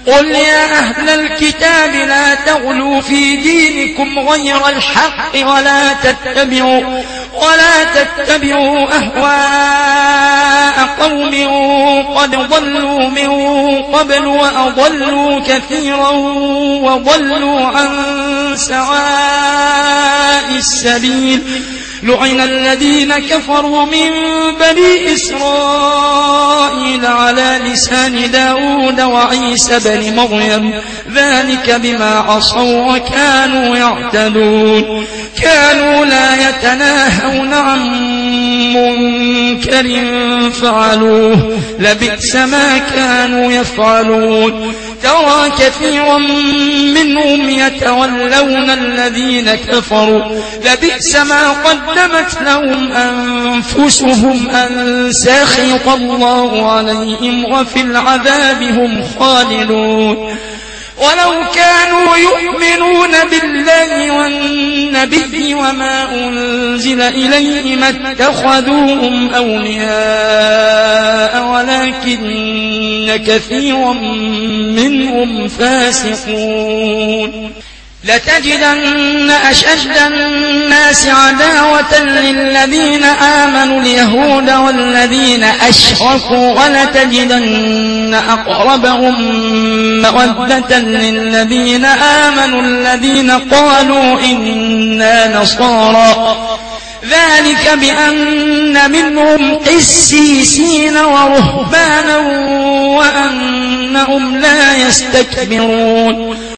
قل يا أهل الكتاب لا تغلوا في دينكم غير الحق ولا تتبعوا أهواء قوم قد ضلوا من قبل وأضلوا كثيرا وضلوا عن سواء السبيل لعن الذين كفروا من بني إسرائيل على لسان داود وعيسى بن مريم ذلك بما عصوا وكانوا يعتدون كانوا لا يتناهون عن منكر فعلوه لبئس ما كانوا يفعلون ترى كثيرا منهم يتولون الذين كفروا لبئس ما قدمت لهم أنفسهم أن سخط الله عليهم وفي العذاب هم خالدون ولو كانوا يؤمنون بالله والنبي وما أنزل إليه ما اتخذوهم أولياء ولكن كثيرا منهم فاسقون لتجدن أشد الناس عداوة للذين آمنوا اليهود والذين أشركوا ولتجدن أقربهم مودة للذين آمنوا الذين قالوا إنا نصارى ذلك بأن منهم قسيسين ورهبانا وأنهم لا يستكبرون